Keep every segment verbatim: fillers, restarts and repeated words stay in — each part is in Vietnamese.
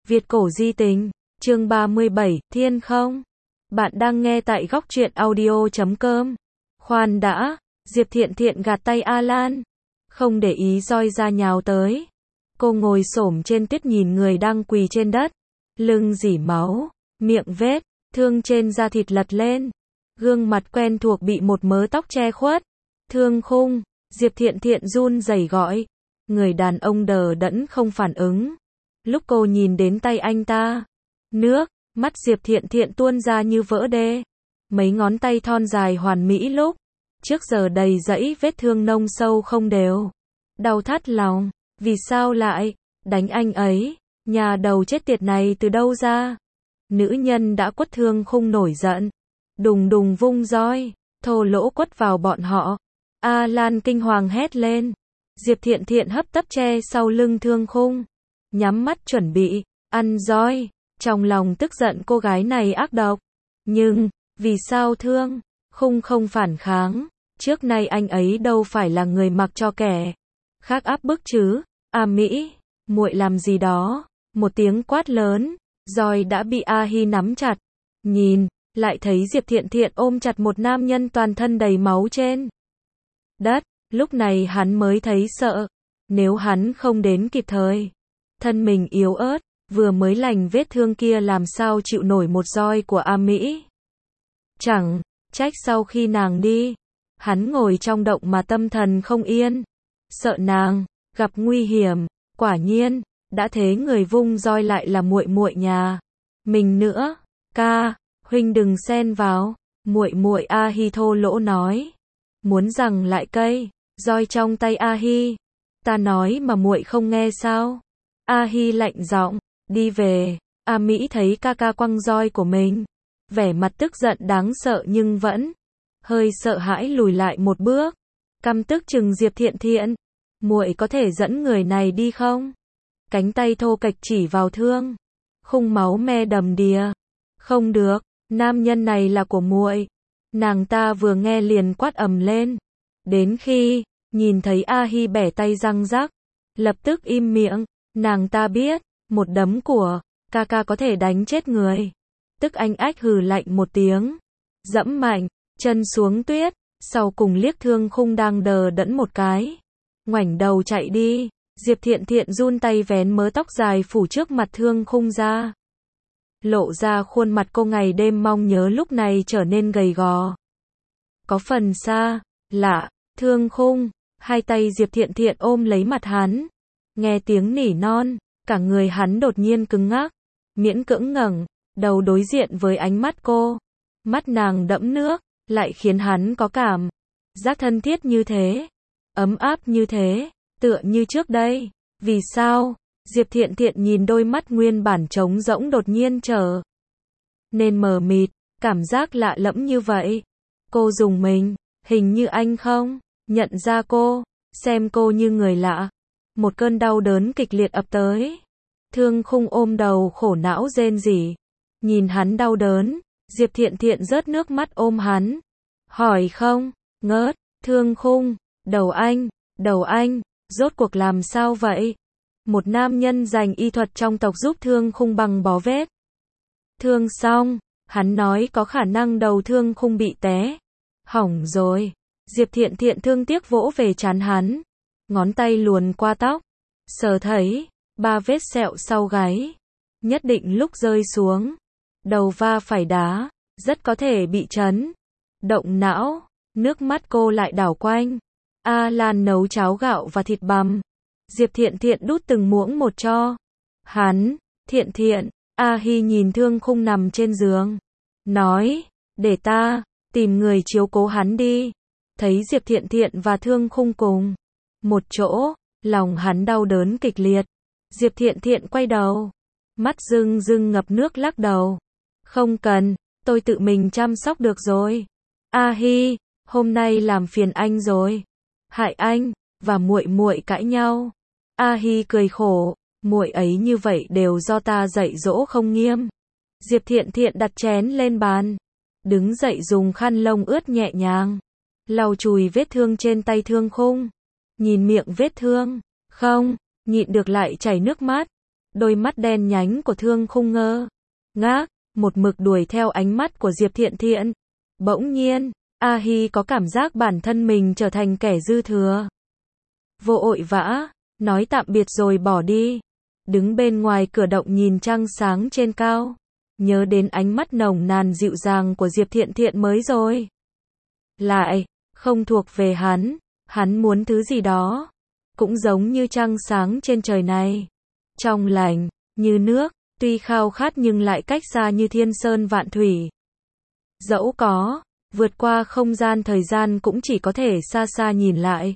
Việt cổ di tình, chương ba mươi bảy, Thiên không? Bạn đang nghe tại góc truyện audio chấm com. Khoan đã, Diệp Thiện Thiện gạt tay Alan, không để ý roi ra nhào tới. Cô ngồi xổm trên tuyết nhìn người đang quỳ trên đất, lưng rỉ máu, miệng vết thương trên da thịt lật lên, gương mặt quen thuộc bị một mớ tóc che khuất. Thương Khung, Diệp Thiện Thiện run rẩy gọi. Người đàn ông đờ đẫn không phản ứng. Lúc cô nhìn đến tay anh ta, nước mắt Diệp Thiện Thiện tuôn ra như vỡ đê. Mấy ngón tay thon dài hoàn mỹ lúc trước giờ đầy dẫy vết thương nông sâu không đều. Đau thắt lòng, vì sao lại đánh anh ấy? Nhà đầu chết tiệt này từ đâu ra? Nữ nhân đã quất Thương Khung nổi giận, đùng đùng vung roi, thô lỗ quất vào bọn họ. Alan kinh hoàng hét lên. Diệp Thiện Thiện hấp tấp che sau lưng Thương Khung, nhắm mắt chuẩn bị ăn roi. Trong lòng tức giận cô gái này ác độc, nhưng vì sao Thương Khung không phản kháng? Trước nay anh ấy đâu phải là người mặc cho kẻ khác áp bức chứ. A Mỹ, muội làm gì đó? Một tiếng quát lớn, roi đã bị A Hi nắm chặt. Nhìn lại thấy Diệp Thiện Thiện ôm chặt một nam nhân toàn thân đầy máu trên đất. Lúc này hắn mới thấy sợ. Nếu hắn không đến kịp thời, thân mình yếu ớt, vừa mới lành vết thương kia làm sao chịu nổi một roi của A Mỹ. Chẳng trách sau khi nàng đi, hắn ngồi trong động mà tâm thần không yên, sợ nàng gặp nguy hiểm. Quả nhiên, đã thế người vung roi lại là muội muội nhà mình nữa. Ca, huynh đừng xen vào. Muội muội A Hi thô lỗ nói, muốn rằng lại cây roi trong tay A Hi. Ta nói mà muội không nghe sao? A Hi lạnh giọng, đi về. A Mỹ thấy ca ca quăng roi của mình, vẻ mặt tức giận đáng sợ nhưng vẫn hơi sợ hãi lùi lại một bước, căm tức chừng Diệp Thiện Thiện. Muội có thể dẫn người này đi không? Cánh tay thô kệch chỉ vào Thương Khung, máu me đầm đìa. Không được, nam nhân này là của muội. Nàng ta vừa nghe liền quát ầm lên. Đến khi nhìn thấy A Hi bẻ tay răng rắc, lập tức im miệng. Nàng ta biết, một đấm của ca ca có thể đánh chết người. Tức anh ách hừ lạnh một tiếng, dẫm mạnh chân xuống tuyết, sau cùng liếc Thương Khung đang đờ đẫn một cái, ngoảnh đầu chạy đi. Diệp Thiện Thiện run tay vén mớ tóc dài phủ trước mặt Thương Khung ra, lộ ra khuôn mặt cô ngày đêm mong nhớ lúc này trở nên gầy gò, có phần xa lạ. Thương Khung, hai tay Diệp Thiện Thiện ôm lấy mặt hắn, nghe tiếng nỉ non, cả người hắn đột nhiên cứng ngắc, miễn cưỡng ngẩng đầu đối diện với ánh mắt cô. Mắt nàng đẫm nước, lại khiến hắn có cảm giác thân thiết như thế, ấm áp như thế, tựa như trước đây. Vì sao? Diệp Thiện Thiện nhìn đôi mắt nguyên bản trống rỗng đột nhiên trở nên mờ mịt, cảm giác lạ lẫm như vậy. Cô dùng mình, hình như anh không nhận ra cô, xem cô như người lạ. Một cơn đau đớn kịch liệt ập tới. Thương Khung ôm đầu khổ não rên rỉ. Nhìn hắn đau đớn, Diệp Thiện Thiện rớt nước mắt ôm hắn. Hỏi không, ngớt, Thương Khung, đầu anh, đầu anh, rốt cuộc làm sao vậy? Một nam nhân giành y thuật trong tộc giúp Thương Khung băng bó vết thương xong, hắn nói có khả năng đầu Thương Khung bị té hỏng rồi. Diệp Thiện Thiện thương tiếc vỗ về trán hắn, ngón tay luồn qua tóc, sờ thấy ba vết sẹo sau gáy, nhất định lúc rơi xuống đầu va phải đá, rất có thể bị chấn động não. Nước mắt cô lại đảo quanh. Alan nấu cháo gạo và thịt bằm. Diệp Thiện Thiện đút từng muỗng một cho hắn. Thiện Thiện, A Hi nhìn Thương Khung nằm trên giường, nói, để ta tìm người chiếu cố hắn đi. Thấy Diệp Thiện Thiện và Thương Khung cùng một chỗ, lòng hắn đau đớn kịch liệt. Diệp Thiện Thiện quay đầu, mắt rưng rưng ngập nước lắc đầu. Không cần, tôi tự mình chăm sóc được rồi. A Hi, hôm nay làm phiền anh rồi, hại anh và muội muội cãi nhau. A Hi cười khổ, muội ấy như vậy đều do ta dạy dỗ không nghiêm. Diệp Thiện Thiện đặt chén lên bàn, đứng dậy dùng khăn lông ướt nhẹ nhàng lau chùi vết thương trên tay Thương Khung. Nhìn miệng vết thương, không nhịn được lại chảy nước mắt. Đôi mắt đen nhánh của Thương Khung ngơ ngác, một mực đuổi theo ánh mắt của Diệp Thiện Thiện. Bỗng nhiên, A Hi có cảm giác bản thân mình trở thành kẻ dư thừa. Vội vã, nói tạm biệt rồi bỏ đi. Đứng bên ngoài cửa động nhìn trăng sáng trên cao. Nhớ đến ánh mắt nồng nàn dịu dàng của Diệp Thiện Thiện mới rồi. Lại, không thuộc về hắn, hắn muốn thứ gì đó. Cũng giống như trăng sáng trên trời này. Trong lành, như nước, tuy khao khát nhưng lại cách xa như thiên sơn vạn thủy. Dẫu có, vượt qua không gian thời gian cũng chỉ có thể xa xa nhìn lại.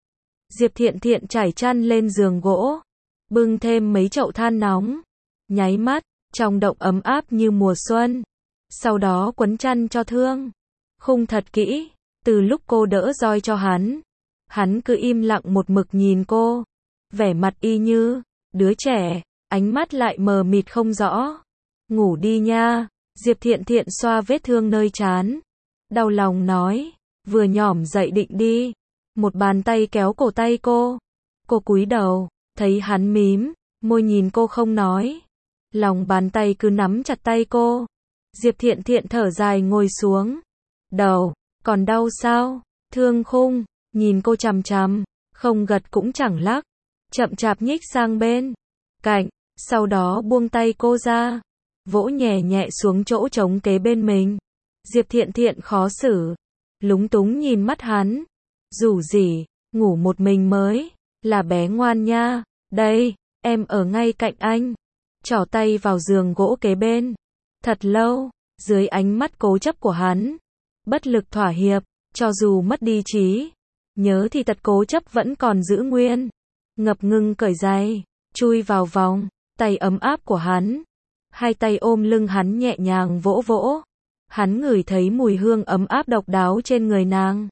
Diệp Thiện Thiện trải chăn lên giường gỗ, bưng thêm mấy chậu than nóng. Nháy mắt, trong động ấm áp như mùa xuân. Sau đó quấn chăn cho Thương Khung thật kỹ, từ lúc cô đỡ roi cho hắn. Hắn cứ im lặng một mực nhìn cô, vẻ mặt y như đứa trẻ, ánh mắt lại mờ mịt không rõ. Ngủ đi nha, Diệp Thiện Thiện xoa vết thương nơi trán. Đau lòng nói, vừa nhỏm dậy định đi. Một bàn tay kéo cổ tay cô. Cô cúi đầu, thấy hắn mím môi nhìn cô không nói. Lòng bàn tay cứ nắm chặt tay cô. Diệp Thiện Thiện thở dài ngồi xuống. Đầu, còn đau sao? Thương Khung nhìn cô chằm chằm, không gật cũng chẳng lắc, chậm chạp nhích sang bên cạnh, sau đó buông tay cô ra, vỗ nhẹ nhẹ xuống chỗ trống kế bên mình. Diệp Thiện Thiện khó xử, lúng túng nhìn mắt hắn. Dù gì, ngủ một mình mới là bé ngoan nha. Đây, em ở ngay cạnh anh. Trỏ tay vào giường gỗ kế bên. Thật lâu, dưới ánh mắt cố chấp của hắn, bất lực thỏa hiệp, cho dù mất đi trí nhớ thì tật cố chấp vẫn còn giữ nguyên. Ngập ngừng cởi giày, chui vào vòng tay ấm áp của hắn. Hai tay ôm lưng hắn nhẹ nhàng vỗ vỗ. Hắn ngửi thấy mùi hương ấm áp độc đáo trên người nàng.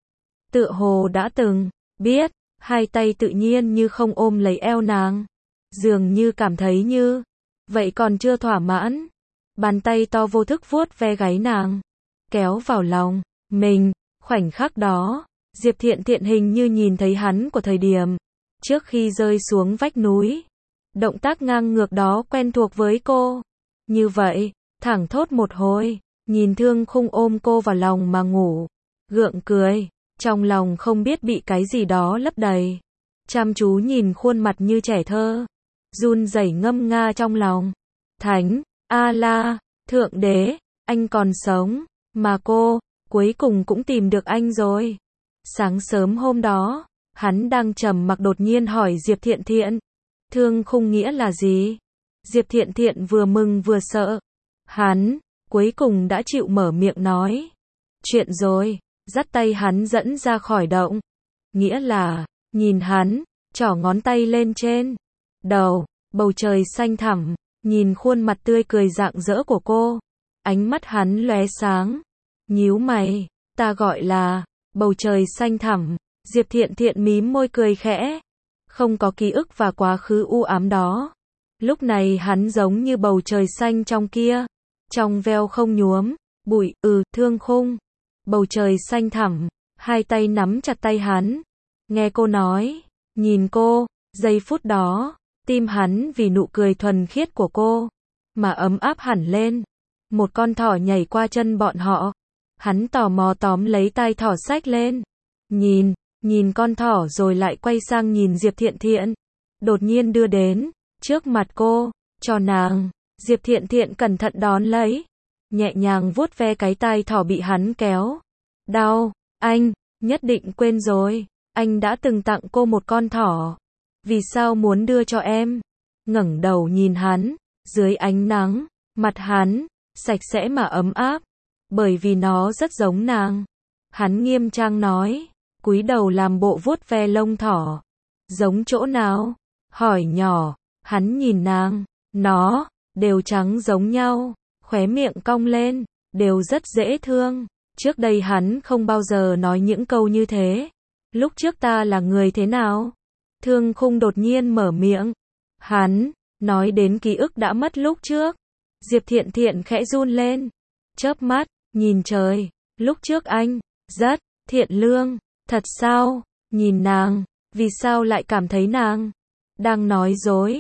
Tựa hồ đã từng biết, hai tay tự nhiên như không ôm lấy eo nàng. Dường như cảm thấy như vậy còn chưa thỏa mãn. Bàn tay to vô thức vuốt ve gáy nàng, kéo vào lòng mình. Khoảnh khắc đó, Diệp Thiện Thiện hình như nhìn thấy hắn của thời điểm trước khi rơi xuống vách núi. Động tác ngang ngược đó quen thuộc với cô. Như vậy, thẳng thốt một hồi, nhìn Thương Khung ôm cô vào lòng mà ngủ, gượng cười, trong lòng không biết bị cái gì đó lấp đầy. Chăm chú nhìn khuôn mặt như trẻ thơ, run rẩy ngâm nga trong lòng. Thánh, A-la, Thượng Đế, anh còn sống, mà cô, cuối cùng cũng tìm được anh rồi. Sáng sớm hôm đó, hắn đang trầm mặc đột nhiên hỏi Diệp Thiện Thiện, Thương Khung nghĩa là gì? Diệp Thiện Thiện vừa mừng vừa sợ. Hắn, cuối cùng đã chịu mở miệng nói. Chuyện rồi, dắt tay hắn dẫn ra khỏi động. Nghĩa là, nhìn hắn, trỏ ngón tay lên trên đầu, bầu trời xanh thẳm, nhìn khuôn mặt tươi cười rạng rỡ của cô. Ánh mắt hắn lóe sáng, nhíu mày, ta gọi là bầu trời xanh thẳm. Diệp Thiện Thiện mím môi cười khẽ, không có ký ức và quá khứ u ám đó. Lúc này hắn giống như bầu trời xanh trong kia, trong veo không nhuốm bụi. Ừ, Thương Khung, bầu trời xanh thẳm. Hai tay nắm chặt tay hắn, nghe cô nói, nhìn cô. Giây phút đó, tim hắn vì nụ cười thuần khiết của cô mà ấm áp hẳn lên. Một con thỏ nhảy qua chân bọn họ. Hắn tò mò tóm lấy tai thỏ xách lên. Nhìn, nhìn con thỏ rồi lại quay sang nhìn Diệp Thiện Thiện. Đột nhiên đưa đến trước mặt cô, cho nàng. Diệp Thiện Thiện cẩn thận đón lấy, nhẹ nhàng vuốt ve cái tai thỏ bị hắn kéo. Đau, anh, nhất định quên rồi, anh đã từng tặng cô một con thỏ. Vì sao muốn đưa cho em? Ngẩng đầu nhìn hắn, dưới ánh nắng, mặt hắn sạch sẽ mà ấm áp, bởi vì nó rất giống nàng. Hắn nghiêm trang nói, cúi đầu làm bộ vuốt ve lông thỏ. Giống chỗ nào? Hỏi nhỏ. Hắn nhìn nàng, nó đều trắng giống nhau, khóe miệng cong lên, đều rất dễ thương. Trước đây hắn không bao giờ nói những câu như thế. Lúc trước ta là người thế nào? Thương Khung đột nhiên mở miệng. Hắn nói đến ký ức đã mất lúc trước. Diệp Thiện Thiện khẽ run lên, chớp mắt, nhìn trời. Lúc trước anh rất thiện lương, thật sao? Nhìn nàng, vì sao lại cảm thấy nàng đang nói dối?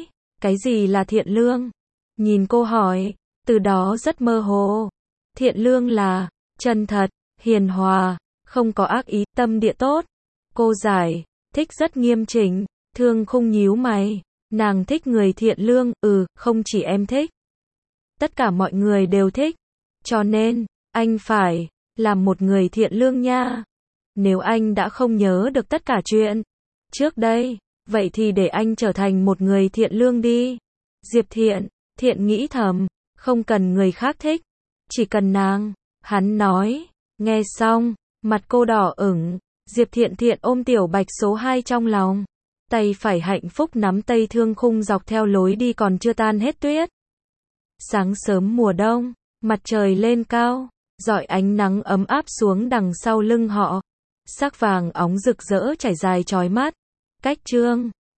Cái gì là thiện lương? Nhìn cô hỏi, từ đó rất mơ hồ. Thiện lương là chân thật, hiền hòa, không có ác ý, tâm địa tốt. Cô giải thích rất nghiêm chỉnh. Thương Khung nhíu mày. Nàng thích người thiện lương, ừ, không chỉ em thích. Tất cả mọi người đều thích. Cho nên, anh phải làm một người thiện lương nha. Nếu anh đã không nhớ được tất cả chuyện trước đây, vậy thì để anh trở thành một người thiện lương đi. Diệp Thiện, Thiện nghĩ thầm, không cần người khác thích, chỉ cần nàng. Hắn nói, nghe xong, mặt cô đỏ ửng. Diệp Thiện Thiện ôm Tiểu Bạch số hai trong lòng. Tay phải hạnh phúc nắm tay Thương Khung dọc theo lối đi còn chưa tan hết tuyết. Sáng sớm mùa đông, mặt trời lên cao, rọi ánh nắng ấm áp xuống đằng sau lưng họ. Sắc vàng óng rực rỡ trải dài chói mắt. Cách Trương